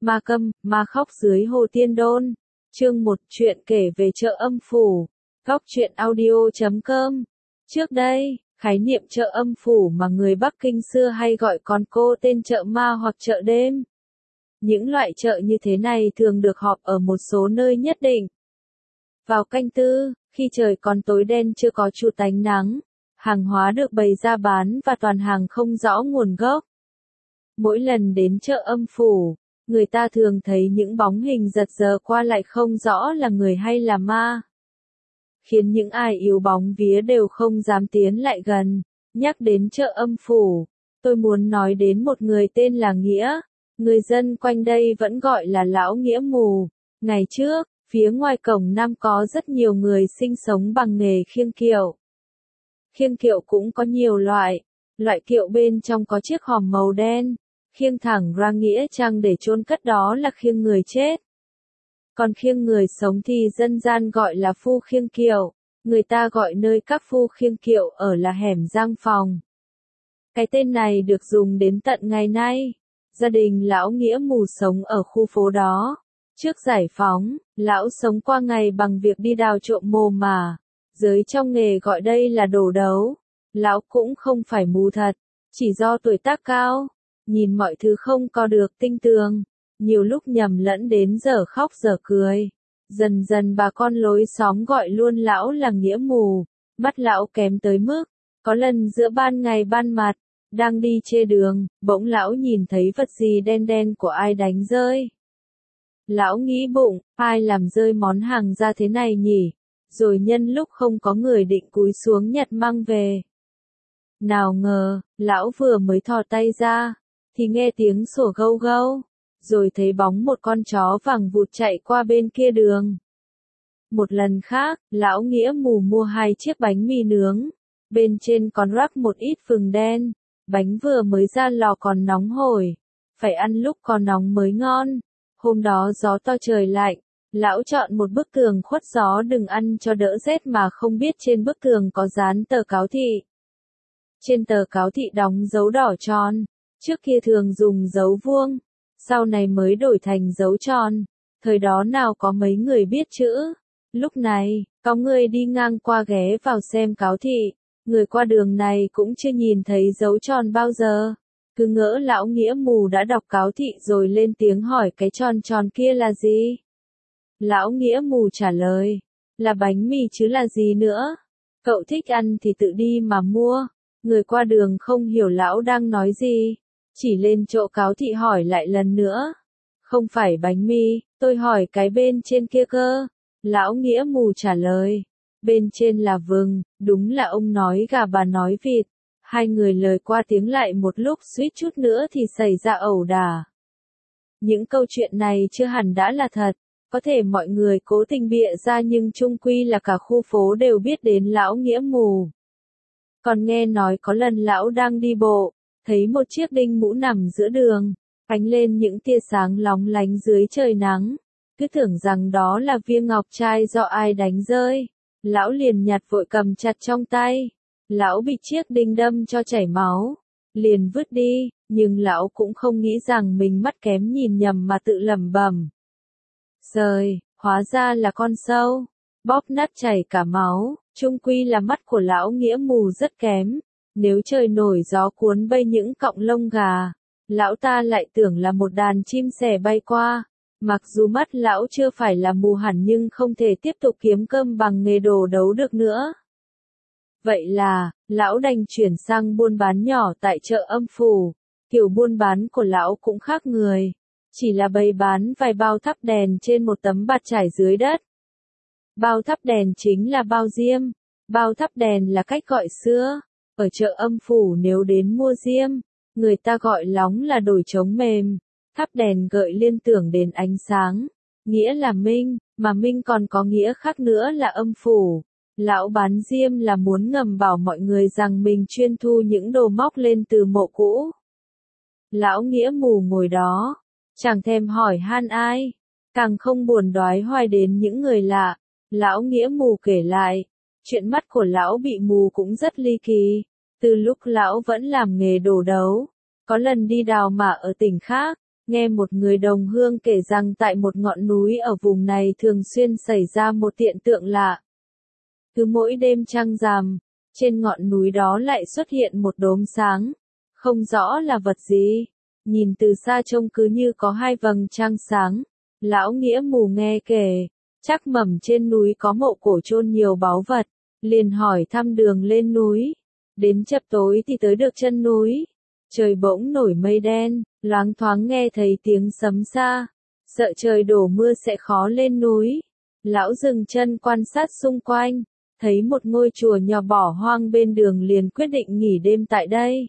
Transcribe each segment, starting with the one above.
Ma câm, ma khóc dưới hồ Tiên Đôn. Chương 1, chuyện kể về chợ âm phủ. Góc truyện audio.com. Trước đây, khái niệm chợ âm phủ mà người Bắc Kinh xưa hay gọi còn cô tên chợ ma hoặc chợ đêm. Những loại chợ như thế này thường được họp ở một số nơi nhất định. Vào canh tư, khi trời còn tối đen chưa có chút ánh nắng, hàng hóa được bày ra bán và toàn hàng không rõ nguồn gốc. Mỗi lần đến chợ âm phủ, người ta thường thấy những bóng hình giật giơ qua lại không rõ là người hay là ma. Khiến những ai yếu bóng vía đều không dám tiến lại gần. Nhắc đến chợ âm phủ, tôi muốn nói đến một người tên là Nghĩa. Người dân quanh đây vẫn gọi là Lão Nghĩa Mù. Ngày trước, phía ngoài cổng Nam có rất nhiều người sinh sống bằng nghề khiêng kiệu. Khiêng kiệu cũng có nhiều loại. Loại kiệu bên trong có chiếc hòm màu đen, khiêng thẳng ra nghĩa trang để chôn cất, đó là khiêng người chết. Còn khiêng người sống thì dân gian gọi là phu khiêng kiệu. Người ta gọi nơi các phu khiêng kiệu ở là hẻm Giang Phòng. Cái tên này được dùng đến tận ngày nay. Gia đình Lão Nghĩa Mù sống ở khu phố đó. Trước giải phóng, lão sống qua ngày bằng việc đi đào trộm mồ mà. Giới trong nghề gọi đây là đổ đấu. Lão cũng không phải mù thật, chỉ do tuổi tác cao, nhìn mọi thứ không có được tinh tường, nhiều lúc nhầm lẫn đến giờ khóc giờ cười. Dần dần bà con lối xóm gọi luôn lão là Nghĩa Mù. Mắt lão kém tới mức, có lần giữa ban ngày ban mặt, đang đi trên đường, bỗng lão nhìn thấy vật gì đen đen của ai đánh rơi. Lão nghĩ bụng, ai làm rơi món hàng ra thế này nhỉ? Rồi nhân lúc không có người định cúi xuống nhặt mang về. Nào ngờ, lão vừa mới thò tay ra, thì nghe tiếng sủa gâu gâu, rồi thấy bóng một con chó vàng vụt chạy qua bên kia đường. Một lần khác, Lão Nghĩa Mù mua 2 chiếc bánh mì nướng, bên trên còn rắc một ít phừng đen, bánh vừa mới ra lò còn nóng hổi, phải ăn lúc còn nóng mới ngon. Hôm đó gió to trời lạnh, lão chọn một bức tường khuất gió đừng ăn cho đỡ rét mà không biết trên bức tường có dán tờ cáo thị. Trên tờ cáo thị đóng dấu đỏ tròn, trước kia thường dùng dấu vuông, sau này mới đổi thành dấu tròn, thời đó nào có mấy người biết chữ. Lúc này, có người đi ngang qua ghé vào xem cáo thị, người qua đường này cũng chưa nhìn thấy dấu tròn bao giờ. Cứ ngỡ Lão Nghĩa Mù đã đọc cáo thị rồi lên tiếng hỏi cái tròn tròn kia là gì. Lão Nghĩa Mù trả lời, là bánh mì chứ là gì nữa. Cậu thích ăn thì tự đi mà mua. Người qua đường không hiểu lão đang nói gì, chỉ lên chỗ cáo thị hỏi lại lần nữa. Không phải bánh mì, tôi hỏi cái bên trên kia cơ. Lão Nghĩa Mù trả lời, bên trên là vừng, đúng là ông nói gà bà nói vịt. Hai người lời qua tiếng lại một lúc suýt chút nữa thì xảy ra ẩu đả. Những câu chuyện này chưa hẳn đã là thật, có thể mọi người cố tình bịa ra nhưng chung quy là cả khu phố đều biết đến Lão Nghĩa Mù. Còn nghe nói có lần lão đang đi bộ, thấy một chiếc đinh mũ nằm giữa đường, ánh lên những tia sáng lóng lánh dưới trời nắng. Cứ tưởng rằng đó là viên ngọc trai do ai đánh rơi. Lão liền nhặt vội cầm chặt trong tay. Lão bị chiếc đinh đâm cho chảy máu, liền vứt đi, nhưng lão cũng không nghĩ rằng mình mắt kém nhìn nhầm mà tự lẩm bẩm. Giời, hóa ra là con sâu, bóp nát chảy cả máu. Chung quy là mắt của Lão Nghĩa Mù rất kém, nếu trời nổi gió cuốn bay những cọng lông gà, lão ta lại tưởng là một đàn chim sẻ bay qua. Mặc dù mắt lão chưa phải là mù hẳn nhưng không thể tiếp tục kiếm cơm bằng nghề đồ đấu được nữa. Vậy là, lão đành chuyển sang buôn bán nhỏ tại chợ âm phủ. Kiểu buôn bán của lão cũng khác người, chỉ là bày bán vài bao thắp đèn trên một tấm bạt trải dưới đất. Bao thắp đèn chính là bao diêm. Bao thắp đèn là cách gọi xưa. Ở chợ âm phủ nếu đến mua diêm, người ta gọi lóng là đổi trống mềm. Thắp đèn gợi liên tưởng đến ánh sáng, nghĩa là minh, mà minh còn có nghĩa khác nữa là âm phủ. Lão bán diêm là muốn ngầm bảo mọi người rằng mình chuyên thu những đồ móc lên từ mộ cũ. Lão Nghĩa Mù ngồi đó, chẳng thèm hỏi han ai, càng không buồn đoái hoài đến những người lạ. Lão Nghĩa Mù kể lại, chuyện mắt của lão bị mù cũng rất ly kỳ. Từ lúc lão vẫn làm nghề đồ đấu, có lần đi đào mả ở tỉnh khác, nghe một người đồng hương kể rằng tại một ngọn núi ở vùng này thường xuyên xảy ra một hiện tượng lạ. Cứ mỗi đêm trăng rằm, trên ngọn núi đó lại xuất hiện một đốm sáng, không rõ là vật gì, nhìn từ xa trông cứ như có hai vầng trăng sáng. Lão Nghĩa Mù nghe kể, chắc mẩm trên núi có mộ cổ chôn nhiều báu vật, liền hỏi thăm đường lên núi. Đến chập tối thì tới được chân núi, trời bỗng nổi mây đen, loáng thoáng nghe thấy tiếng sấm xa, sợ trời đổ mưa sẽ khó lên núi. Lão dừng chân quan sát xung quanh, thấy một ngôi chùa nhỏ bỏ hoang bên đường liền quyết định nghỉ đêm tại đây.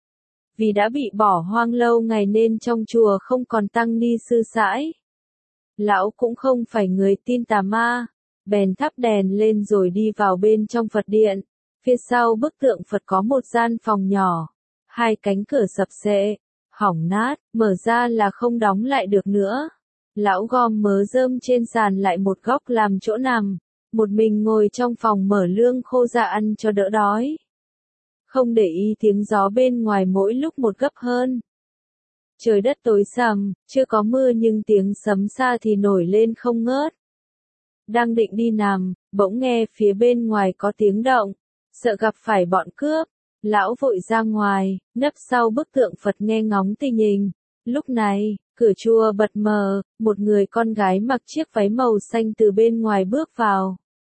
Vì đã bị bỏ hoang lâu ngày nên trong chùa không còn tăng ni sư sãi. Lão cũng không phải người tin tà ma, bèn thắp đèn lên rồi đi vào bên trong Phật điện. Phía sau bức tượng Phật có một gian phòng nhỏ, hai cánh cửa sập xệ, hỏng nát, mở ra là không đóng lại được nữa. Lão gom mớ rơm trên sàn lại một góc làm chỗ nằm, một mình ngồi trong phòng mở lương khô ra ăn cho đỡ đói. Không để ý tiếng gió bên ngoài mỗi lúc một gấp hơn. Trời đất tối sầm, chưa có mưa nhưng tiếng sấm xa thì nổi lên không ngớt. Đang định đi nằm, bỗng nghe phía bên ngoài có tiếng động, sợ gặp phải bọn cướp. Lão vội ra ngoài, nấp sau bức tượng Phật nghe ngóng tình hình. Lúc này, cửa chùa bật mở, một người con gái mặc chiếc váy màu xanh từ bên ngoài bước vào.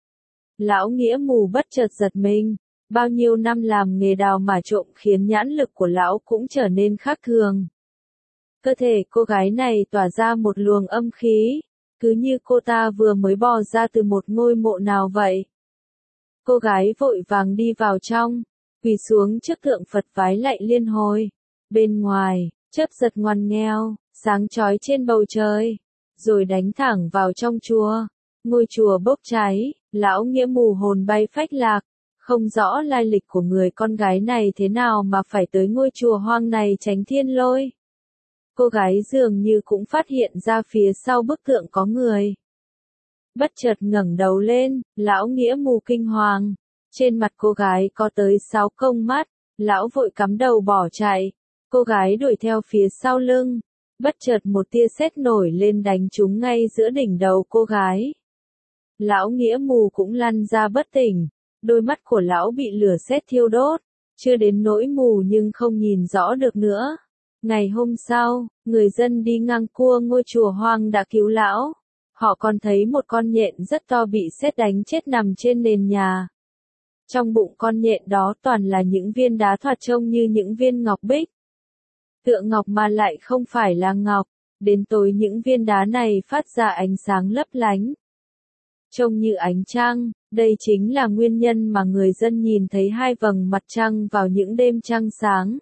Lão Nghĩa Mù bất chợt giật mình, bao nhiêu năm làm nghề đào mà trộm khiến nhãn lực của lão cũng trở nên khác thường. Cơ thể cô gái này tỏa ra một luồng âm khí, cứ như cô ta vừa mới bò ra từ một ngôi mộ nào vậy. Cô gái vội vàng đi vào trong, quỳ xuống trước tượng Phật vái lạy liên hồi. Bên ngoài, chớp giật ngoằn nghèo, sáng chói trên bầu trời, rồi đánh thẳng vào trong chùa. Ngôi chùa bốc cháy, lão Nghĩa Mù hồn bay phách lạc, không rõ lai lịch của người con gái này thế nào mà phải tới ngôi chùa hoang này tránh thiên lôi. Cô gái dường như cũng phát hiện ra phía sau bức tượng có người. Bất chợt ngẩng đầu lên, lão Nghĩa Mù kinh hoàng. Trên mặt cô gái có tới 6 công mắt, lão vội cắm đầu bỏ chạy. Cô gái đuổi theo phía sau lưng. Bất chợt một tia sét nổi lên đánh trúng ngay giữa đỉnh đầu cô gái. Lão Nghĩa Mù cũng lăn ra bất tỉnh. Đôi mắt của lão bị lửa sét thiêu đốt. Chưa đến nỗi mù nhưng không nhìn rõ được nữa. Ngày hôm sau, người dân đi ngang qua ngôi chùa hoang đã cứu lão. Họ còn thấy một con nhện rất to bị sét đánh chết nằm trên nền nhà. Trong bụng con nhện đó toàn là những viên đá thoạt trông như những viên ngọc bích. Tựa ngọc mà lại không phải là ngọc, đến tối những viên đá này phát ra ánh sáng lấp lánh. Trông như ánh trăng, đây chính là nguyên nhân mà người dân nhìn thấy hai vầng mặt trăng vào những đêm trăng sáng.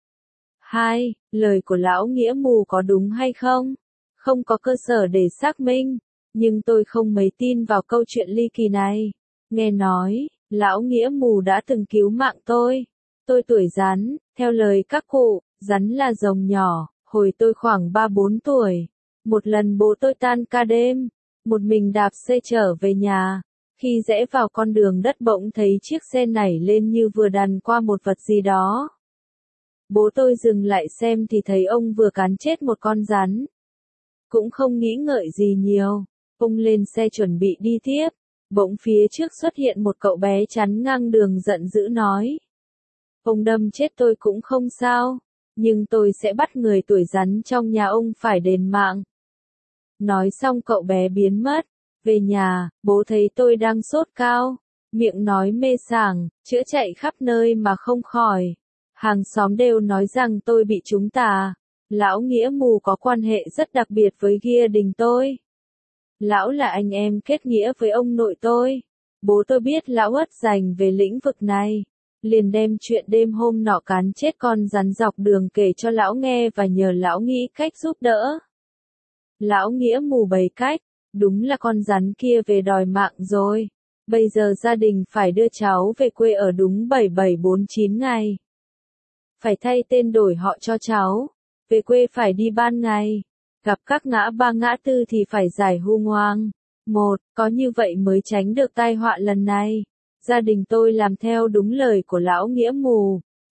2. Lời của lão Nghĩa Mù có đúng hay không? Không có cơ sở để xác minh, nhưng tôi không mấy tin vào câu chuyện ly kỳ này. Nghe nói, lão Nghĩa Mù đã từng cứu mạng tôi. Tôi tuổi rắn, theo lời các cụ, rắn là rồng nhỏ, hồi tôi khoảng 3-4 tuổi. Một lần bố tôi tan ca đêm, một mình đạp xe trở về nhà. Khi rẽ vào con đường đất bỗng thấy chiếc xe nảy lên như vừa đằn qua một vật gì đó. Bố tôi dừng lại xem thì thấy ông vừa cán chết một con rắn. Cũng không nghĩ ngợi gì nhiều, ông lên xe chuẩn bị đi tiếp. Bỗng phía trước xuất hiện một cậu bé chắn ngang đường giận dữ nói. Ông đâm chết tôi cũng không sao, nhưng tôi sẽ bắt người tuổi rắn trong nhà ông phải đền mạng. Nói xong cậu bé biến mất. Về nhà, bố thấy tôi đang sốt cao, miệng nói mê sảng, chữa chạy khắp nơi mà không khỏi. Hàng xóm đều nói rằng tôi bị trúng tà. Lão Nghĩa Mù có quan hệ rất đặc biệt với gia đình tôi. Lão là anh em kết nghĩa với ông nội tôi. Bố tôi biết lão ất dành về lĩnh vực này. Liền đem chuyện đêm hôm nọ cán chết con rắn dọc đường kể cho lão nghe và nhờ lão nghĩ cách giúp đỡ. Lão Nghĩa Mù bày cách, đúng là con rắn kia về đòi mạng rồi. Bây giờ gia đình phải đưa cháu về quê ở đúng 7749 ngày. Phải thay tên đổi họ cho cháu. Về quê phải đi ban ngày. Gặp các ngã ba ngã tư thì phải giải hu ngoang. Có như vậy mới tránh được tai họa lần này. Gia đình tôi làm theo đúng lời của lão Nghĩa Mù.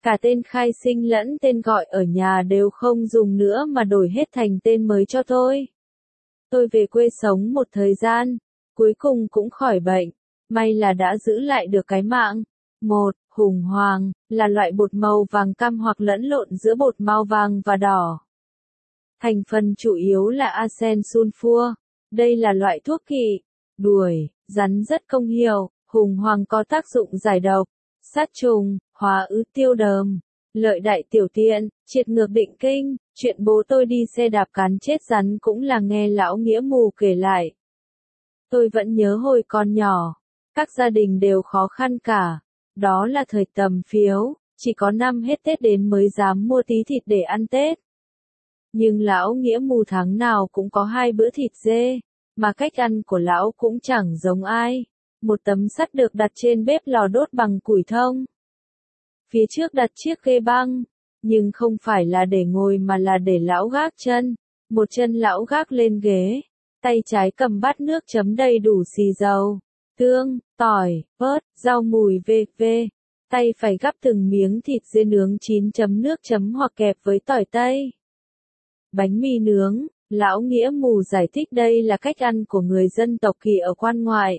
Cả tên khai sinh lẫn tên gọi ở nhà đều không dùng nữa mà đổi hết thành tên mới cho tôi. Tôi về quê sống một thời gian, cuối cùng cũng khỏi bệnh, may là đã giữ lại được cái mạng. Một, hùng hoàng, là loại bột màu vàng cam hoặc lẫn lộn giữa bột màu vàng và đỏ. Thành phần chủ yếu là arsen sulfur. Đây là loại thuốc kỵ, đuổi, rắn rất công hiệu. Hùng hoàng có tác dụng giải độc, sát trùng, hóa ứ tiêu đờm, lợi đại tiểu tiện, triệt ngược định kinh. Chuyện bố tôi đi xe đạp cán chết rắn cũng là nghe lão nghĩa mù kể lại. Tôi vẫn nhớ hồi còn nhỏ, các gia đình đều khó khăn cả. Đó là thời tầm phiếu, chỉ có năm hết Tết đến mới dám mua tí thịt để ăn Tết. Nhưng lão nghĩa mù tháng nào cũng có 2 bữa thịt dê, mà cách ăn của lão cũng chẳng giống ai. Một tấm sắt được đặt trên bếp lò đốt bằng củi thông. Phía trước đặt chiếc ghế băng, nhưng không phải là để ngồi mà là để lão gác chân. Một chân lão gác lên ghế, tay trái cầm bát nước chấm đầy đủ xì dầu, tương, tỏi, ớt, rau mùi v.v. Tay phải gắp từng miếng thịt dê nướng chín chấm nước chấm hoặc kẹp với tỏi tây. Bánh mì nướng, lão nghĩa mù giải thích đây là cách ăn của người dân tộc Kỳ ở quan ngoại.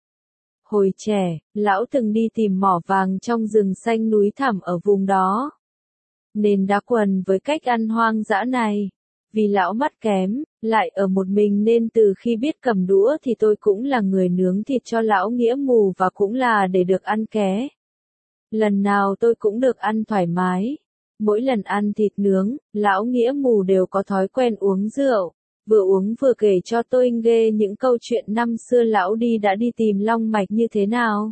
Hồi trẻ, lão từng đi tìm mỏ vàng trong rừng xanh núi thẳm ở vùng đó, nên đã quần với cách ăn hoang dã này. Vì lão mắt kém, lại ở một mình nên từ khi biết cầm đũa thì tôi cũng là người nướng thịt cho lão nghĩa mù và cũng là để được ăn ké. Lần nào tôi cũng được ăn thoải mái. Mỗi lần ăn thịt nướng, lão nghĩa mù đều có thói quen uống rượu. Vừa uống vừa kể cho tôi nghe những câu chuyện năm xưa lão đã đi tìm long mạch như thế nào.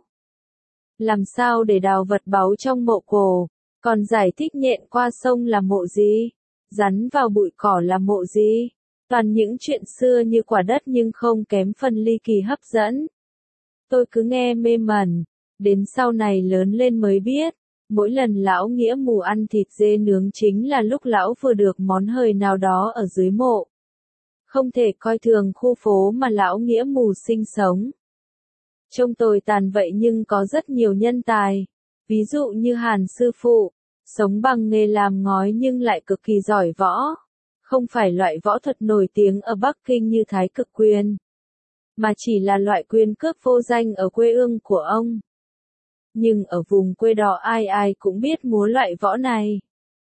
Làm sao để đào vật báu trong mộ cổ, còn giải thích nhện qua sông là mộ gì, rắn vào bụi cỏ là mộ gì. Toàn những chuyện xưa như quả đất nhưng không kém phần ly kỳ hấp dẫn. Tôi cứ nghe mê mẩn, đến sau này lớn lên mới biết. Mỗi lần lão nghĩa mù ăn thịt dê nướng chính là lúc lão vừa được món hời nào đó ở dưới mộ. Không thể coi thường khu phố mà lão nghĩa mù sinh sống. Trông tồi tàn vậy nhưng có rất nhiều nhân tài. Ví dụ như Hàn sư phụ, sống bằng nghề làm ngói nhưng lại cực kỳ giỏi võ. Không phải loại võ thuật nổi tiếng ở Bắc Kinh như Thái Cực Quyền, mà chỉ là loại quyền cước vô danh ở quê ương của ông. Nhưng ở vùng quê đó ai ai cũng biết múa loại võ này.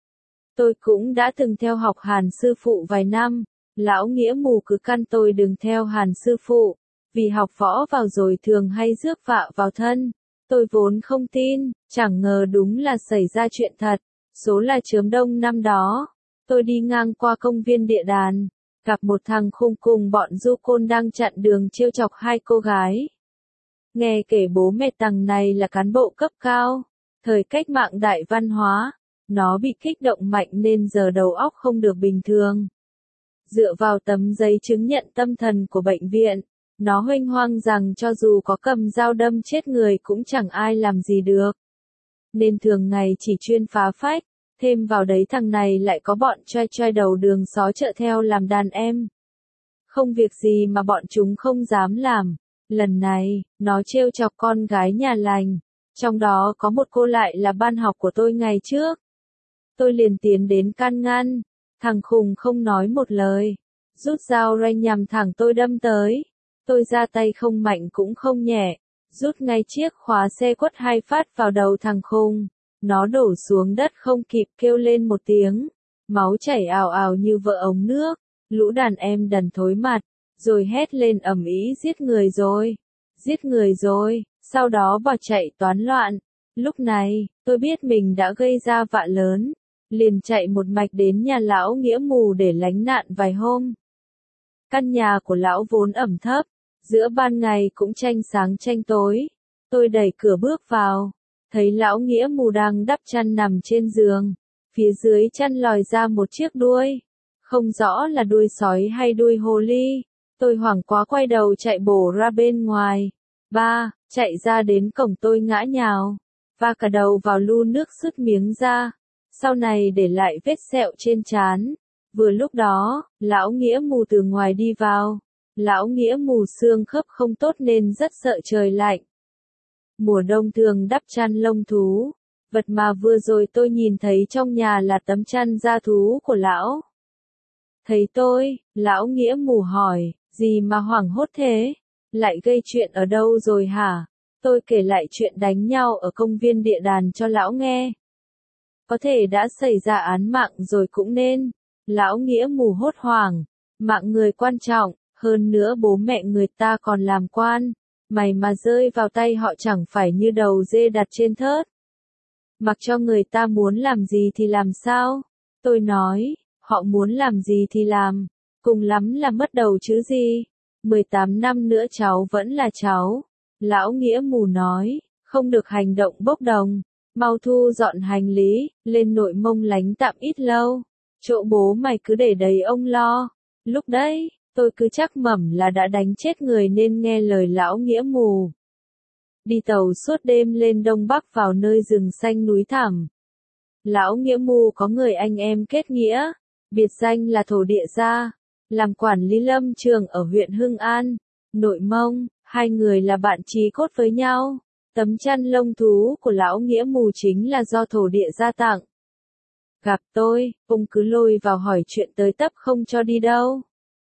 Tôi cũng đã từng theo học Hàn sư phụ vài năm, lão nghĩa mù cứ căn tôi đừng theo Hàn sư phụ, vì học võ vào rồi thường hay rước vạ vào thân. Tôi vốn không tin, chẳng ngờ đúng là xảy ra chuyện thật. Số là chớm đông năm đó, tôi đi ngang qua công viên địa đàn, gặp một thằng khùng cùng bọn du côn đang chặn đường trêu chọc 2 cô gái. Nghe kể bố mẹ thằng này là cán bộ cấp cao, thời cách mạng đại văn hóa, nó bị kích động mạnh nên giờ đầu óc không được bình thường. Dựa vào tấm giấy chứng nhận tâm thần của bệnh viện, nó huênh hoang rằng cho dù có cầm dao đâm chết người cũng chẳng ai làm gì được. Nên thường ngày chỉ chuyên phá phách, thêm vào đấy thằng này lại có bọn trai trai đầu đường xó chợ theo làm đàn em. Không việc gì mà bọn chúng không dám làm. Lần này, nó trêu chọc con gái nhà lành, trong đó có một cô lại là ban học của tôi ngày trước. Tôi liền tiến đến can ngăn, thằng khùng không nói một lời, rút dao ranh nhằm thẳng tôi đâm tới. Tôi ra tay không mạnh cũng không nhẹ, rút ngay chiếc khóa xe quất 2 phát vào đầu thằng khùng. Nó đổ xuống đất không kịp kêu lên một tiếng, máu chảy ào ào như vỡ ống nước. Lũ đàn em đần thối mặt, rồi hét lên ầm ĩ giết người rồi, sau đó bỏ chạy toán loạn. Lúc này, tôi biết mình đã gây ra vạ lớn, liền chạy một mạch đến nhà lão nghĩa mù để lánh nạn vài hôm. Căn nhà của lão vốn ẩm thấp, giữa ban ngày cũng tranh sáng tranh tối. Tôi đẩy cửa bước vào, thấy lão nghĩa mù đang đắp chăn nằm trên giường, phía dưới chăn lòi ra một chiếc đuôi, không rõ là đuôi sói hay đuôi hồ ly. Tôi hoảng quá quay đầu chạy bổ ra bên ngoài. Chạy ra đến cổng tôi ngã nhào, và cả đầu vào lu nước sứt miếng ra. Sau này để lại vết sẹo trên trán. Vừa lúc đó, lão nghĩa mù từ ngoài đi vào. Lão nghĩa mù xương khớp không tốt nên rất sợ trời lạnh. Mùa đông thường đắp chăn lông thú, vật mà vừa rồi tôi nhìn thấy trong nhà là tấm chăn da thú của lão. Thấy tôi, lão Nghĩa Mù hỏi, gì mà hoảng hốt thế? Lại gây chuyện ở đâu rồi hả? Tôi kể lại chuyện đánh nhau ở công viên địa đàn cho lão nghe. Có thể đã xảy ra án mạng rồi cũng nên. Lão Nghĩa Mù hốt hoảng. Mạng người quan trọng, hơn nữa bố mẹ người ta còn làm quan. Mày mà rơi vào tay họ chẳng phải như đầu dê đặt trên thớt. Mặc cho người ta muốn làm gì thì làm sao? Tôi nói, họ muốn làm gì thì làm. Cùng lắm là mất đầu chứ gì. 18 năm nữa cháu vẫn là cháu. Lão Nghĩa Mù nói, không được hành động bốc đồng. Mau thu dọn hành lý, lên Nội Mông lánh tạm ít lâu. Chỗ bố mày cứ để đấy ông lo. Lúc đấy, tôi cứ chắc mẩm là đã đánh chết người nên nghe lời lão Nghĩa Mù. Đi tàu suốt đêm lên Đông Bắc vào nơi rừng xanh núi thẳm. Lão Nghĩa Mù có người anh em kết nghĩa, biệt danh là Thổ Địa Gia, làm quản lý lâm trường ở huyện Hưng An, Nội Mông, hai người là bạn chí cốt với nhau. Tấm chăn lông thú của lão Nghĩa Mù chính là do Thổ Địa Gia tặng. Gặp tôi, ông cứ lôi vào hỏi chuyện tới tấp không cho đi đâu.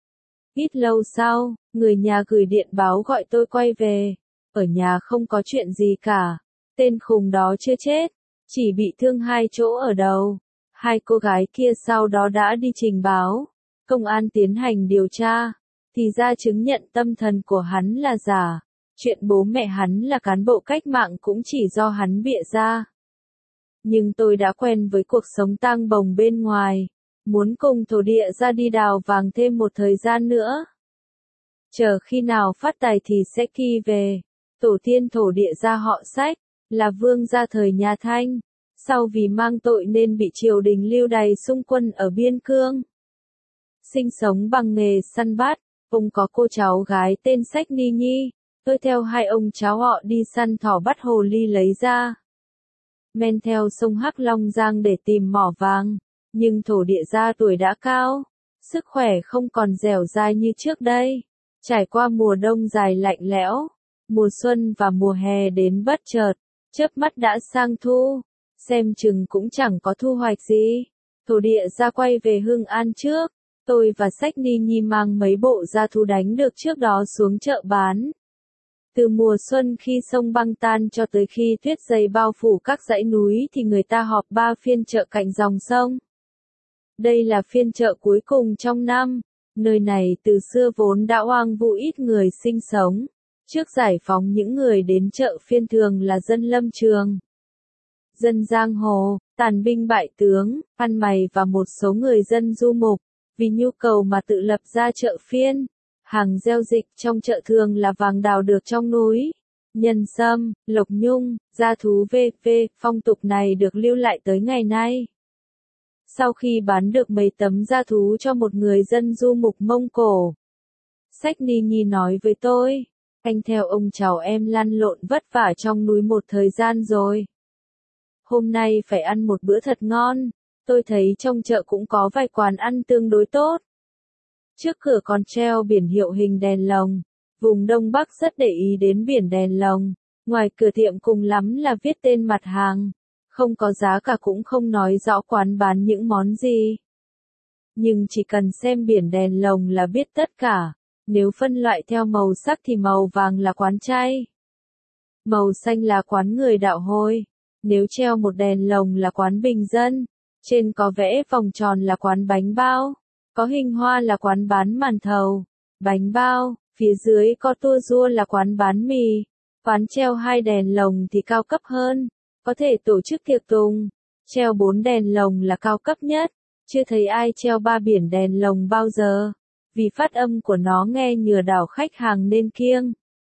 Ít lâu sau, người nhà gửi điện báo gọi tôi quay về. Ở nhà không có chuyện gì cả. Tên khùng đó chưa chết, chỉ bị thương 2 chỗ ở đầu. 2 cô gái kia sau đó đã đi trình báo. Công an tiến hành điều tra. Thì ra chứng nhận tâm thần của hắn là giả. Chuyện bố mẹ hắn là cán bộ cách mạng cũng chỉ do hắn bịa ra. Nhưng tôi đã quen với cuộc sống tang bồng bên ngoài. Muốn cùng Thổ Địa Gia đi đào vàng thêm một thời gian nữa. Chờ khi nào phát tài thì sẽ kỳ về. Tổ tiên Thổ Địa Gia họ Sách, là vương gia thời nhà Thanh. Sau vì mang tội nên bị triều đình lưu đày xung quân ở biên cương. Sinh sống bằng nghề săn bắt, ông có cô cháu gái tên Sách Ni Nhi. Tôi theo 2 ông cháu họ đi săn thỏ bắt hồ ly lấy ra. Men theo sông Hắc Long Giang để tìm mỏ vàng. Nhưng Thổ Địa Gia tuổi đã cao, sức khỏe không còn dẻo dai như trước đây. Trải qua mùa đông dài lạnh lẽo, mùa xuân và mùa hè đến bất chợt, chớp mắt đã sang thu, xem chừng cũng chẳng có thu hoạch gì. Thổ Địa Gia quay về Hưng An trước, tôi và Sách Ni Nhi mang mấy bộ gia thú đánh được trước đó xuống chợ bán. Từ mùa xuân khi sông băng tan cho tới khi tuyết dày bao phủ các dãy núi thì người ta họp 3 phiên chợ cạnh dòng sông. Đây là phiên chợ cuối cùng trong năm, nơi này từ xưa vốn đã hoang vu ít người sinh sống. Trước giải phóng những người đến chợ phiên thường là dân lâm trường, dân giang hồ, tàn binh bại tướng, ăn mày và một số người dân du mục, vì nhu cầu mà tự lập ra chợ phiên. Hàng gieo dịch trong chợ thường là vàng đào được trong núi, nhân sâm, lộc nhung, gia thú v.v. Phong tục này được lưu lại tới ngày nay. Sau khi bán được mấy tấm gia thú cho một người dân du mục Mông Cổ, Sách Ni Nhi nói với tôi, anh theo ông cháu em lăn lộn vất vả trong núi một thời gian rồi. Hôm nay phải ăn một bữa thật ngon, tôi thấy trong chợ cũng có vài quán ăn tương đối tốt. Trước cửa còn treo biển hiệu hình đèn lồng, vùng Đông Bắc rất để ý đến biển đèn lồng, ngoài cửa tiệm cùng lắm là viết tên mặt hàng. Không có giá cả cũng không nói rõ quán bán những món gì. Nhưng chỉ cần xem biển đèn lồng là biết tất cả. Nếu phân loại theo màu sắc thì màu vàng là quán chay. Màu xanh là quán người đạo hồi. Nếu treo một đèn lồng là quán bình dân. Trên có vẽ vòng tròn là quán bánh bao. Có hình hoa là quán bán màn thầu, bánh bao. Phía dưới có tua rua là quán bán mì. Quán treo 2 đèn lồng thì cao cấp hơn. Có thể tổ chức tiệc tùng. Treo 4 đèn lồng là cao cấp nhất. Chưa thấy ai treo 3 biển đèn lồng bao giờ. Vì phát âm của nó nghe nhừa đảo khách hàng nên kiêng.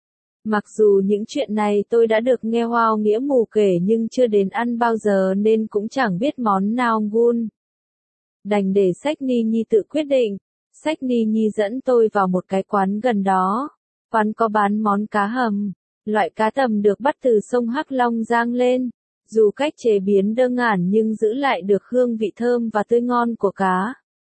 Mặc dù những chuyện này tôi đã được nghe Hoa Nghĩa Mù kể nhưng chưa đến ăn bao giờ nên cũng chẳng biết món nào ngon. Đành để Sách Ni Nhi tự quyết định. Sách Ni Nhi dẫn tôi vào một cái quán gần đó. Quán có bán món cá hầm. Loại cá tầm được bắt từ sông Hắc Long Giang lên. Dù cách chế biến đơn giản nhưng giữ lại được hương vị thơm và tươi ngon của cá.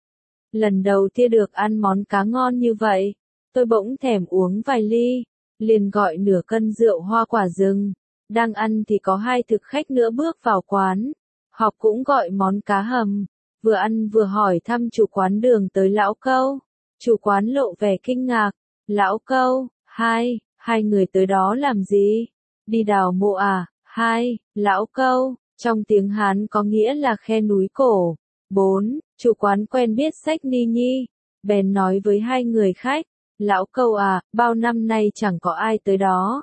Lần đầu tiên được ăn món cá ngon như vậy, tôi bỗng thèm uống vài ly, liền gọi nửa cân rượu hoa quả rừng. Đang ăn thì có hai thực khách nữa bước vào quán. Họ cũng gọi món cá hầm. Vừa ăn vừa hỏi thăm chủ quán đường tới Lão Câu. Chủ quán lộ vẻ kinh ngạc. Lão Câu, hai người tới đó làm gì? Đi đào mộ à? Lão Câu, trong tiếng Hán có nghĩa là khe núi cổ. 4. Chủ quán quen biết Sách Ni Nhi. Bèn nói với hai người khách. Lão Câu à, bao năm nay chẳng có ai tới đó.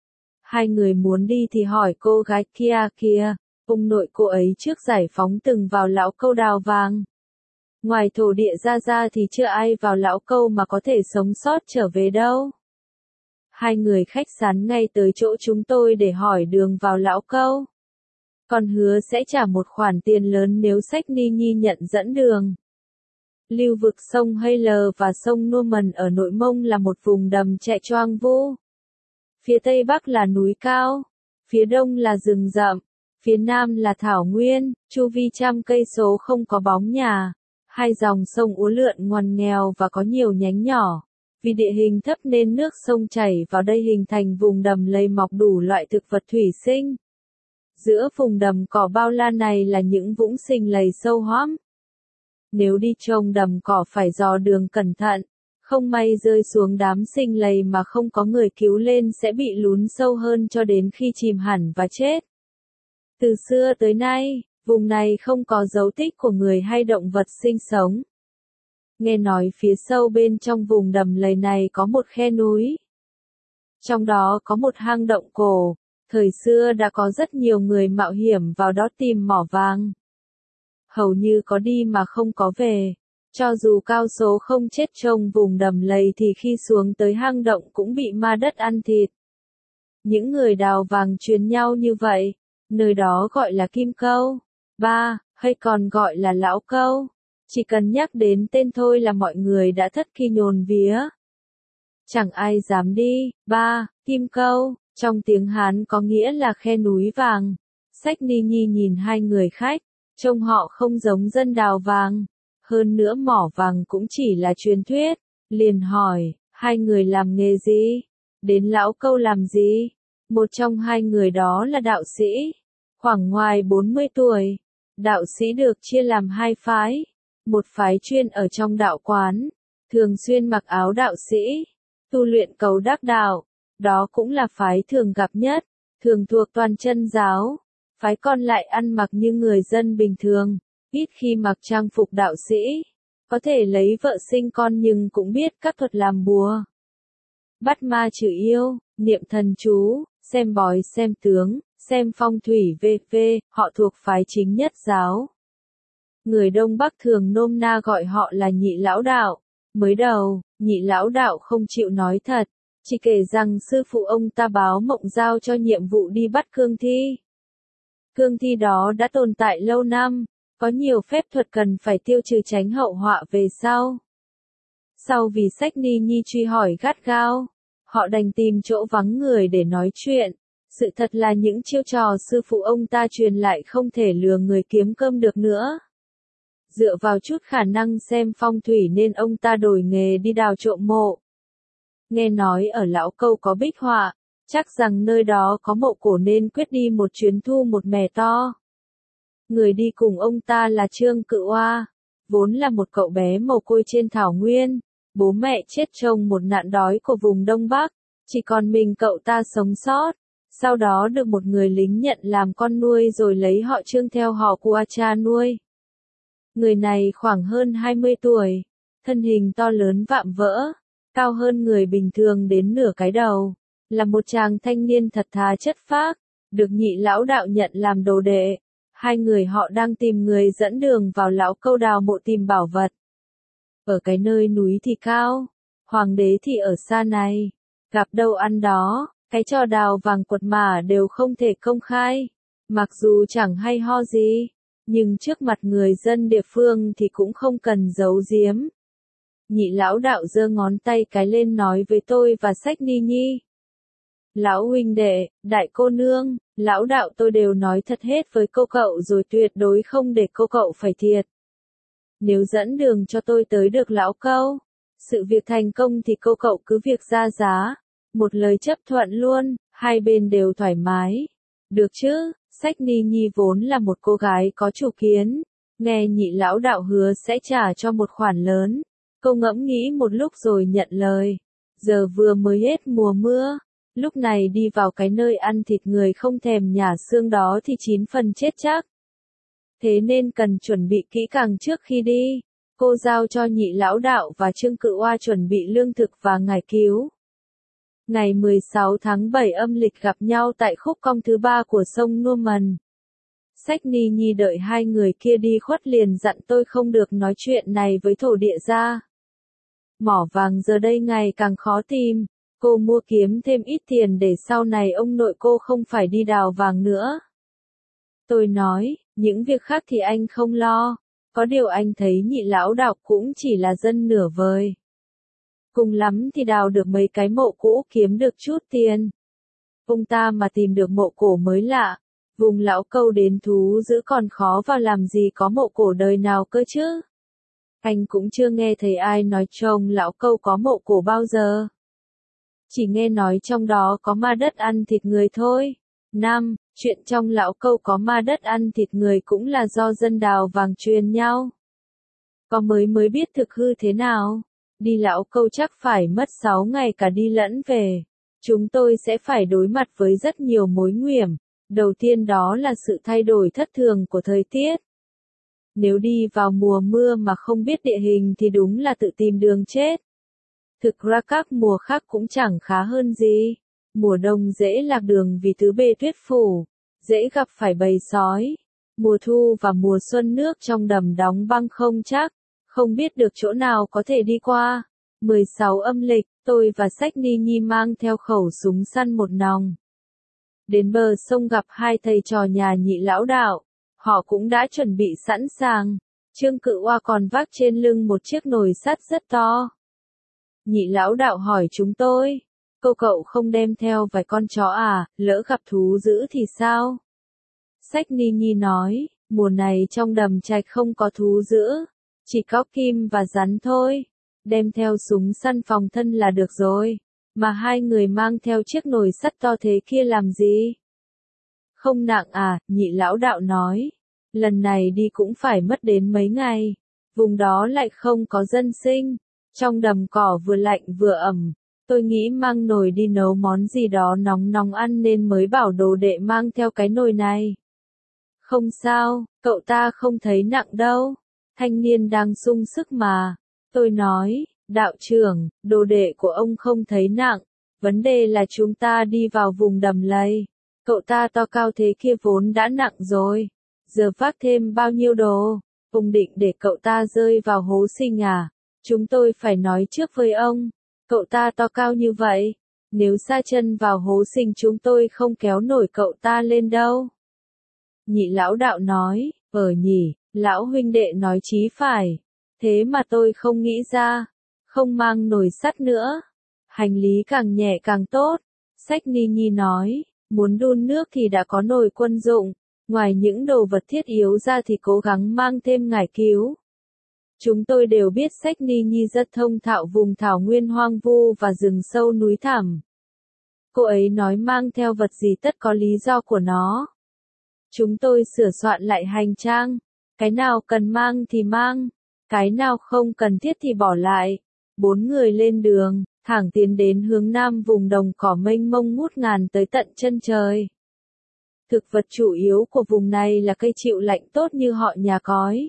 Hai người muốn đi thì hỏi cô gái kia, ông nội cô ấy trước giải phóng từng vào Lão Câu đào vàng. Ngoài thổ địa ra thì chưa ai vào Lão Câu mà có thể sống sót trở về đâu. Hai người khách sán ngay tới chỗ chúng tôi để hỏi đường vào Lão Câu. Còn hứa sẽ trả một khoản tiền lớn nếu Sách Ni Nhi nhận dẫn đường. Lưu vực sông Hay và sông Norman ở Nội Mông là một vùng đầm chạy choang vô. Phía tây bắc là núi cao, phía đông là rừng rậm, phía nam là thảo nguyên, chu vi trăm cây số không có bóng nhà. Hai dòng sông uốn lượn ngoằn nghèo và có nhiều nhánh nhỏ. Vì địa hình thấp nên nước sông chảy vào đây hình thành vùng đầm lầy mọc đủ loại thực vật thủy sinh. Giữa vùng đầm cỏ bao la này là những vũng sinh lầy sâu hoắm. Nếu đi trông đầm cỏ phải dò đường cẩn thận, không may rơi xuống đám sinh lầy mà không có người cứu lên sẽ bị lún sâu hơn cho đến khi chìm hẳn và chết. Từ xưa tới nay, vùng này không có dấu tích của người hay động vật sinh sống. Nghe nói phía sâu bên trong vùng đầm lầy này có một khe núi. Trong đó có một hang động cổ, thời xưa đã có rất nhiều người mạo hiểm vào đó tìm mỏ vàng. Hầu như có đi mà không có về. Cho dù cao số không chết trong vùng đầm lầy thì khi xuống tới hang động cũng bị ma đất ăn thịt. Những người đào vàng truyền nhau như vậy, nơi đó gọi là Kim Câu. 3. Hay còn gọi là Lão Câu. Chỉ cần nhắc đến tên thôi là mọi người đã thất kinh nhồn vía. Chẳng ai dám đi. 3. Kim Câu, trong tiếng Hán có nghĩa là khe núi vàng. Sách Ni Nhi nhìn hai người khách, trông họ không giống dân đào vàng. Hơn nữa mỏ vàng cũng chỉ là truyền thuyết. Liền hỏi, hai người làm nghề gì? Đến Lão Câu làm gì? Một trong hai người đó là đạo sĩ, khoảng ngoài 40 tuổi. Đạo sĩ được chia làm hai phái. Một phái chuyên ở trong đạo quán, thường xuyên mặc áo đạo sĩ, tu luyện cầu đắc đạo. Đó cũng là phái thường gặp nhất, thường thuộc Toàn Chân giáo. Phái còn lại ăn mặc như người dân bình thường, ít khi mặc trang phục đạo sĩ. Có thể lấy vợ sinh con nhưng cũng biết các thuật làm bùa, bắt ma trừ yêu, niệm thần chú, xem bói xem tướng, xem phong thủy v.v. Họ thuộc phái Chính Nhất giáo. Người Đông Bắc thường nôm na gọi họ là Nhị Lão Đạo. Mới đầu, Nhị Lão Đạo không chịu nói thật, chỉ kể rằng sư phụ ông ta báo mộng giao cho nhiệm vụ đi bắt cương thi. Cương thi đó đã tồn tại lâu năm, có nhiều phép thuật cần phải tiêu trừ tránh hậu họa về sau. Sau vì Sách Ni Nhi truy hỏi gắt gao, họ đành tìm chỗ vắng người để nói chuyện. Sự thật là những chiêu trò sư phụ ông ta truyền lại không thể lừa người kiếm cơm được nữa. Dựa vào chút khả năng xem phong thủy nên ông ta đổi nghề đi đào trộm mộ. Nghe nói ở Lão Câu có bích họa, chắc rằng nơi đó có mộ cổ nên quyết đi một chuyến thu một mẻ to. Người đi cùng ông ta là Trương Cự Oa, vốn là một cậu bé mồ côi trên thảo nguyên. Bố mẹ chết trong một nạn đói của vùng Đông Bắc, chỉ còn mình cậu ta sống sót. Sau đó được một người lính nhận làm con nuôi rồi lấy họ Trương theo họ của cha nuôi. Người này khoảng hơn 20 tuổi, thân hình to lớn vạm vỡ, cao hơn người bình thường đến nửa cái đầu, là một chàng thanh niên thật thà chất phác, được Nhị Lão Đạo nhận làm đồ đệ. Hai người họ đang tìm người dẫn đường vào Lão Câu đào mộ tìm bảo vật. Ở cái nơi núi thì cao, hoàng đế thì ở xa này, gặp đâu ăn đó. Cái trò đào vàng quật mả đều không thể công khai, mặc dù chẳng hay ho gì, nhưng trước mặt người dân địa phương thì cũng không cần giấu giếm. Nhị Lão Đạo giơ ngón tay cái lên nói với tôi và Sách Ni Nhi. Lão huynh đệ, đại cô nương, Lão Đạo tôi đều nói thật hết với cô cậu rồi, tuyệt đối không để cô cậu phải thiệt. Nếu dẫn đường cho tôi tới được Lão Câu, sự việc thành công thì cô cậu cứ việc ra giá. Một lời chấp thuận luôn, hai bên đều thoải mái. Được chứ, Sách Ni Nhi vốn là một cô gái có chủ kiến, nghe Nhị lão đạo hứa sẽ trả cho một khoản lớn. Cô ngẫm nghĩ một lúc rồi nhận lời. Giờ vừa mới hết mùa mưa, lúc này đi vào cái nơi ăn thịt người không thèm nhả xương đó thì 9 phần chết chắc. Thế nên cần chuẩn bị kỹ càng trước khi đi. Cô giao cho Nhị lão đạo và Trương Cự Oa chuẩn bị lương thực và ngải cứu. Ngày 16 tháng 7 âm lịch gặp nhau tại khúc cong thứ 3 của sông Norman. Sách Ni Nhi đợi hai người kia đi khuất liền dặn tôi không được nói chuyện này với thổ địa gia. Mỏ vàng giờ đây ngày càng khó tìm, cô mua kiếm thêm ít tiền để sau này ông nội cô không phải đi đào vàng nữa. Tôi nói, những việc khác thì anh không lo, có điều anh thấy Nhị lão đạo cũng chỉ là dân nửa vời. Cùng lắm thì đào được mấy cái mộ cũ kiếm được chút tiền. Ông ta mà tìm được mộ cổ mới lạ, vùng lão câu đến thú giữ còn khó vào làm gì có mộ cổ đời nào cơ chứ. Anh cũng chưa nghe thấy ai nói trông lão câu có mộ cổ bao giờ. Chỉ nghe nói trong đó có ma đất ăn thịt người thôi. 5. Chuyện trong lão câu có ma đất ăn thịt người cũng là do dân đào vàng truyền nhau. Có mới biết thực hư thế nào. Đi lão câu chắc phải mất 6 ngày cả đi lẫn về. Chúng tôi sẽ phải đối mặt với rất nhiều mối nguy hiểm. Đầu tiên đó là sự thay đổi thất thường của thời tiết. Nếu đi vào mùa mưa mà không biết địa hình thì đúng là tự tìm đường chết. Thực ra các mùa khác cũng chẳng khá hơn gì. Mùa đông dễ lạc đường vì tứ bề tuyết phủ, dễ gặp phải bầy sói. Mùa thu và mùa xuân nước trong đầm đóng băng không chắc, không biết được chỗ nào có thể đi qua. 16 âm lịch, tôi và Sách Ni Nhi mang theo khẩu súng săn một nòng. Đến bờ sông gặp hai thầy trò nhà Nhị lão đạo, họ cũng đã chuẩn bị sẵn sàng. Trương Cự Oa còn vác trên lưng một chiếc nồi sắt rất to. Nhị lão đạo hỏi chúng tôi, cậu không đem theo vài con chó à, lỡ gặp thú dữ thì sao? Sách Ni Nhi nói, mùa này trong đầm trạch không có thú dữ, chỉ có kim và rắn thôi. Đem theo súng săn phòng thân là được rồi, mà hai người mang theo chiếc nồi sắt to thế kia làm gì? Không nặng à, Nhị lão đạo nói, lần này đi cũng phải mất đến mấy ngày, vùng đó lại không có dân sinh, trong đầm cỏ vừa lạnh vừa ẩm, tôi nghĩ mang nồi đi nấu món gì đó nóng nóng ăn nên mới bảo đồ đệ mang theo cái nồi này. Không sao, cậu ta không thấy nặng đâu, thanh niên đang sung sức mà. Tôi nói, đạo trưởng, đồ đệ của ông không thấy nặng, vấn đề là chúng ta đi vào vùng đầm lầy. Cậu ta to cao thế kia vốn đã nặng rồi, giờ vác thêm bao nhiêu đồ, ông định để cậu ta rơi vào hố sinh à? Chúng tôi phải nói trước với ông, cậu ta to cao như vậy, nếu sa chân vào hố sinh chúng tôi không kéo nổi cậu ta lên đâu. Nhị lão đạo nói, nhỉ, lão huynh đệ nói chí phải, thế mà tôi không nghĩ ra, không mang nồi sắt nữa, hành lý càng nhẹ càng tốt. Sách Ni Nhi nói, muốn đun nước thì đã có nồi quân dụng, ngoài những đồ vật thiết yếu ra thì cố gắng mang thêm ngải cứu. Chúng tôi đều biết Sách Ni Nhi rất thông thạo vùng thảo nguyên hoang vu và rừng sâu núi thẳm. Cô ấy nói mang theo vật gì tất có lý do của nó. Chúng tôi sửa soạn lại hành trang, cái nào cần mang thì mang, cái nào không cần thiết thì bỏ lại. 4 người lên đường, thẳng tiến đến hướng nam vùng đồng cỏ mênh mông ngút ngàn tới tận chân trời. Thực vật chủ yếu của vùng này là cây chịu lạnh tốt như họ nhà cói.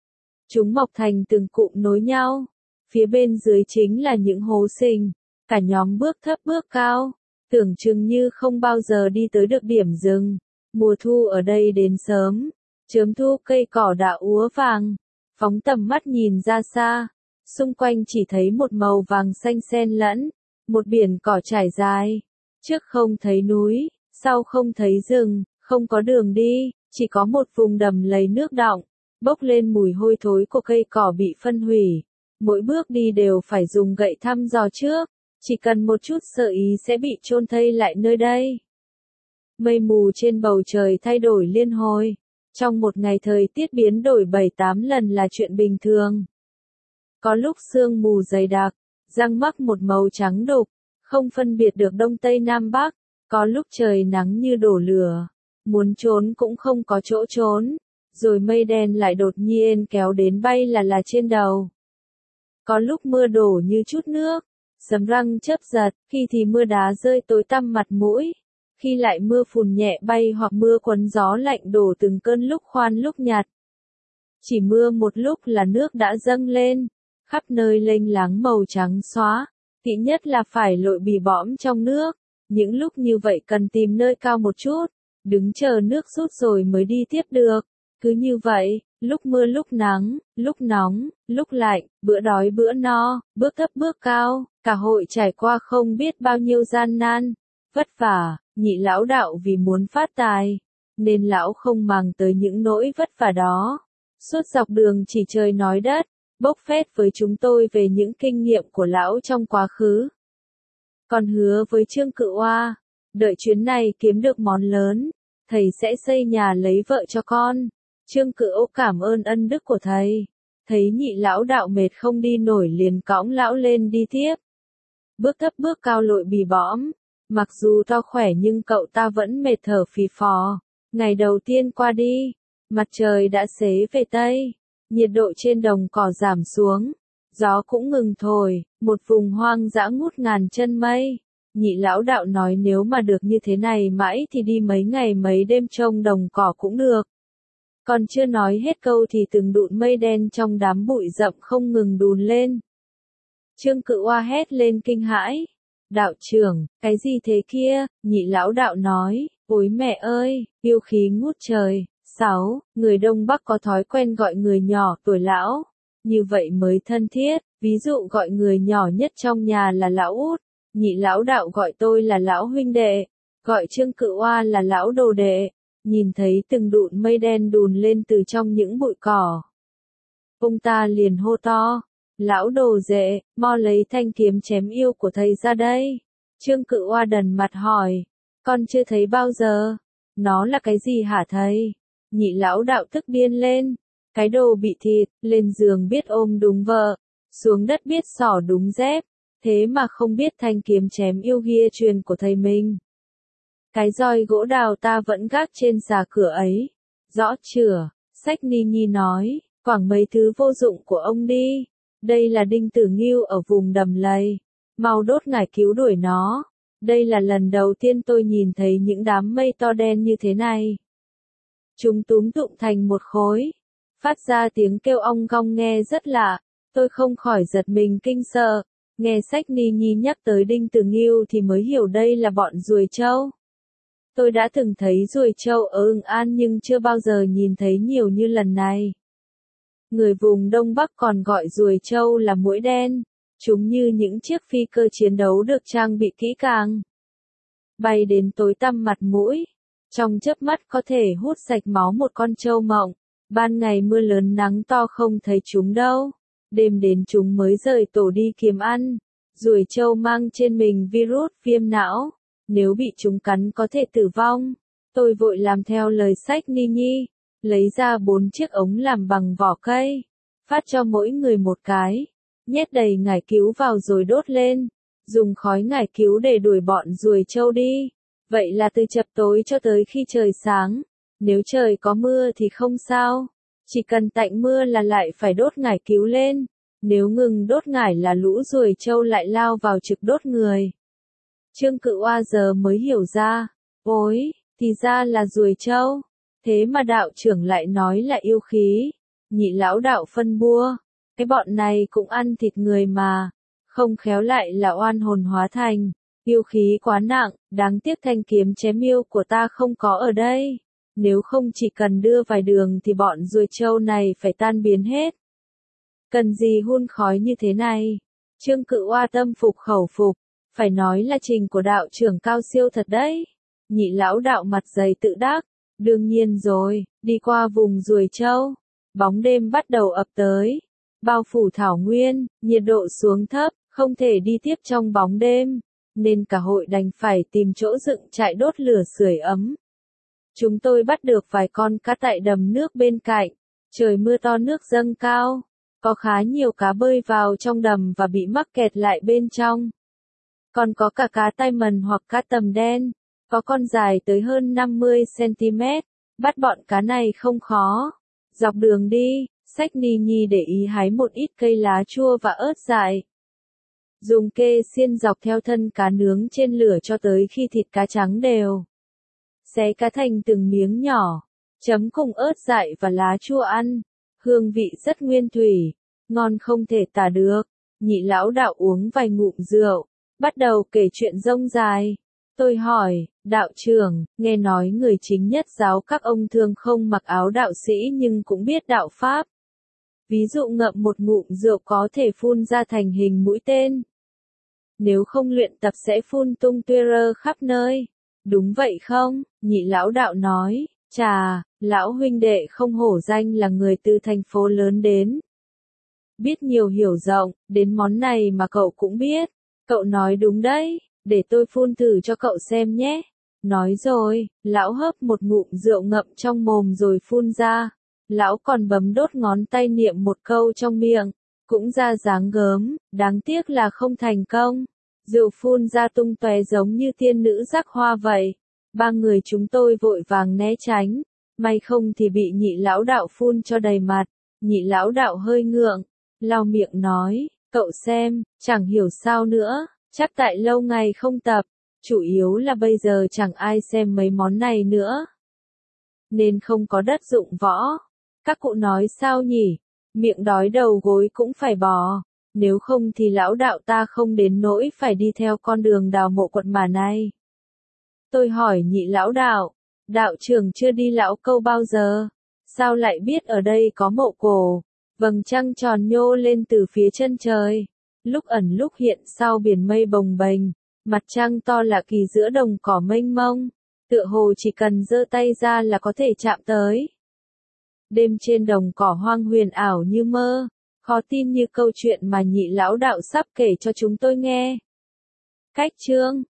Chúng mọc thành từng cụm nối nhau, phía bên dưới chính là những hố sinh, cả nhóm bước thấp bước cao, tưởng chừng như không bao giờ đi tới được điểm dừng. Mùa thu ở đây đến sớm, chớm thu cây cỏ đã úa vàng, phóng tầm mắt nhìn ra xa, xung quanh chỉ thấy một màu vàng xanh xen lẫn, một biển cỏ trải dài, trước không thấy núi, sau không thấy rừng, không có đường đi, chỉ có một vùng đầm lầy nước đọng, bốc lên mùi hôi thối của cây cỏ bị phân hủy, mỗi bước đi đều phải dùng gậy thăm dò trước, chỉ cần một chút sơ ý sẽ bị chôn thây lại nơi đây. Mây mù trên bầu trời thay đổi liên hồi. Trong một ngày thời tiết biến đổi 7-8 lần là chuyện bình thường. Có lúc sương mù dày đặc, răng mắc một màu trắng đục, không phân biệt được đông tây nam bắc, có lúc trời nắng như đổ lửa, muốn trốn cũng không có chỗ trốn, rồi mây đen lại đột nhiên kéo đến bay là trên đầu. Có lúc mưa đổ như chút nước, sấm răng chớp giật, khi thì mưa đá rơi tối tăm mặt mũi, khi lại mưa phùn nhẹ bay hoặc mưa quấn gió lạnh đổ từng cơn lúc khoan lúc nhạt. Chỉ mưa một lúc là nước đã dâng lên, khắp nơi lênh láng màu trắng xóa, kỹ nhất là phải lội bì bõm trong nước, những lúc như vậy cần tìm nơi cao một chút, đứng chờ nước rút rồi mới đi tiếp được. Cứ như vậy, lúc mưa lúc nắng, lúc nóng, lúc lạnh, bữa đói bữa no, bước thấp bước cao, cả hội trải qua không biết bao nhiêu gian nan, vất vả. Nhị lão đạo vì muốn phát tài, nên lão không màng tới những nỗi vất vả đó. Suốt dọc đường chỉ trời nói đất, bốc phét với chúng tôi về những kinh nghiệm của lão trong quá khứ. Còn hứa với Trương Cự Oa, đợi chuyến này kiếm được món lớn, thầy sẽ xây nhà lấy vợ cho con. Trương Cự Ô cảm ơn ân đức của thầy. Thấy nhị lão đạo mệt không đi nổi liền cõng lão lên đi tiếp. Bước thấp bước cao lội bì bõm. Mặc dù to khỏe nhưng cậu ta vẫn mệt thở phì phò. Ngày đầu tiên qua đi, mặt trời đã xế về Tây, nhiệt độ trên đồng cỏ giảm xuống, gió cũng ngừng thổi, một vùng hoang dã ngút ngàn chân mây. Nhị lão đạo nói nếu mà được như thế này mãi thì đi mấy ngày mấy đêm trông đồng cỏ cũng được. Còn chưa nói hết câu thì từng đụn mây đen trong đám bụi rậm không ngừng đùn lên. Trương Cự Oa hét lên kinh hãi. Đạo trưởng, cái gì thế kia? Nhị lão đạo nói, ôi mẹ ơi, yêu khí ngút trời. 6. Người Đông Bắc có thói quen gọi người nhỏ tuổi lão, như vậy mới thân thiết, ví dụ gọi người nhỏ nhất trong nhà là lão út, nhị lão đạo gọi tôi là lão huynh đệ, gọi Trương Cự Oa là lão đồ đệ. Nhìn thấy từng đụn mây đen đùn lên từ trong những bụi cỏ, ông ta liền hô to. Lão đồ đệ, mau lấy thanh kiếm chém yêu của thầy ra đây. Trương Cự Oa đần mặt hỏi, con chưa thấy bao giờ. Nó là cái gì hả thầy? Nhị lão đạo tức điên lên. Cái đồ bị thịt, lên giường biết ôm đúng vợ, xuống đất biết xỏ đúng dép, thế mà không biết thanh kiếm chém yêu ghi truyền của thầy mình. Cái roi gỗ đào ta vẫn gác trên xà cửa ấy. Rõ chửa, Sách Ni Nhi nói, quẳng mấy thứ vô dụng của ông đi. Đây là Đinh Tử Ngưu ở vùng Đầm Lầy. Mau đốt ngải cứu đuổi nó. Đây là lần đầu tiên tôi nhìn thấy những đám mây to đen như thế này. Chúng túm tụm thành một khối, phát ra tiếng kêu ong gong nghe rất lạ. Tôi không khỏi giật mình kinh sợ. Nghe Sách Ni Nhi nhắc tới Đinh Tử Ngưu thì mới hiểu đây là bọn ruồi trâu. Tôi đã từng thấy ruồi trâu ở Ưng An nhưng chưa bao giờ nhìn thấy nhiều như lần này. Người vùng Đông Bắc còn gọi ruồi trâu là muỗi đen. Chúng như những chiếc phi cơ chiến đấu được trang bị kỹ càng. Bay đến tối tăm mặt mũi. Trong chớp mắt có thể hút sạch máu một con trâu mộng. Ban ngày mưa lớn nắng to không thấy chúng đâu. Đêm đến chúng mới rời tổ đi kiếm ăn. Ruồi trâu mang trên mình virus viêm não. Nếu bị chúng cắn có thể tử vong. Tôi vội làm theo lời Sách Ni Nhi. Lấy ra 4 chiếc ống làm bằng vỏ cây, phát cho mỗi người một cái, nhét đầy ngải cứu vào rồi đốt lên, dùng khói ngải cứu để đuổi bọn ruồi trâu đi. Vậy là từ chập tối cho tới khi trời sáng. Nếu trời có mưa thì không sao, chỉ cần tạnh mưa là lại phải đốt ngải cứu lên. Nếu ngừng đốt ngải là lũ ruồi trâu lại lao vào trực đốt người. Trương Cự Oa giờ mới hiểu ra, ôi, thì ra là ruồi trâu. Thế mà đạo trưởng lại nói là yêu khí. Nhị lão đạo phân bua. Cái bọn này cũng ăn thịt người mà. Không khéo lại là oan hồn hóa thành. Yêu khí quá nặng, đáng tiếc thanh kiếm chém yêu của ta không có ở đây. Nếu không chỉ cần đưa vài đường thì bọn ruồi trâu này phải tan biến hết. Cần gì hun khói như thế này? Trương Cự Oa tâm phục khẩu phục. Phải nói là trình của đạo trưởng cao siêu thật đấy. Nhị lão đạo mặt dày tự đắc. Đương nhiên rồi, đi qua vùng ruồi trâu, bóng đêm bắt đầu ập tới, bao phủ thảo nguyên, nhiệt độ xuống thấp, không thể đi tiếp trong bóng đêm, nên cả hội đành phải tìm chỗ dựng trại đốt lửa sưởi ấm. Chúng tôi bắt được vài con cá tại đầm nước bên cạnh, trời mưa to nước dâng cao, có khá nhiều cá bơi vào trong đầm và bị mắc kẹt lại bên trong. Còn có cả cá tai mần hoặc cá tầm đen, có con dài tới hơn 50 cm, bắt bọn cá này không khó. Dọc đường đi, xách ni nhi để ý hái một ít cây lá chua và ớt dại. Dùng kê xiên dọc theo thân cá nướng trên lửa cho tới khi thịt cá trắng đều. Xé cá thành từng miếng nhỏ, chấm cùng ớt dại và lá chua ăn. Hương vị rất nguyên thủy, ngon không thể tả được. Nhị lão đạo uống vài ngụm rượu, bắt đầu kể chuyện rông dài. Tôi hỏi, đạo trưởng, nghe nói người chính nhất giáo các ông thường không mặc áo đạo sĩ nhưng cũng biết đạo pháp. Ví dụ ngậm một ngụm rượu có thể phun ra thành hình mũi tên. Nếu không luyện tập sẽ phun tung tua rơ khắp nơi. Đúng vậy không? Nhị lão đạo nói, chà, lão huynh đệ không hổ danh là người từ thành phố lớn đến. Biết nhiều hiểu rộng, đến món này mà cậu cũng biết. Cậu nói đúng đấy, để tôi phun thử cho cậu xem nhé. Nói rồi, lão hớp một ngụm rượu ngậm trong mồm rồi phun ra. Lão còn bấm đốt ngón tay niệm một câu trong miệng, cũng ra dáng gớm, đáng tiếc là không thành công. Rượu phun ra tung tóe giống như tiên nữ rắc hoa vậy. Ba người chúng tôi vội vàng né tránh, may không thì bị nhị lão đạo phun cho đầy mặt. Nhị lão đạo hơi ngượng, lau miệng nói, cậu xem, chẳng hiểu sao nữa, chắc tại lâu ngày không tập, chủ yếu là bây giờ chẳng ai xem mấy món này nữa. Nên không có đất dụng võ. Các cụ nói sao nhỉ? Miệng đói đầu gối cũng phải bò. Nếu không thì lão đạo ta không đến nỗi phải đi theo con đường đào mộ quật mà này. Tôi hỏi nhị lão đạo, đạo trưởng chưa đi lão câu bao giờ? Sao lại biết ở đây có mộ cổ? Vầng trăng tròn nhô lên từ phía chân trời. Lúc ẩn lúc hiện sau biển mây bồng bềnh. Mặt trăng to lạ kỳ giữa đồng cỏ mênh mông. Tựa hồ chỉ cần giơ tay ra là có thể chạm tới. Đêm trên đồng cỏ hoang huyền ảo như mơ. Khó tin như câu chuyện mà nhị lão đạo sắp kể cho chúng tôi nghe. Cách chương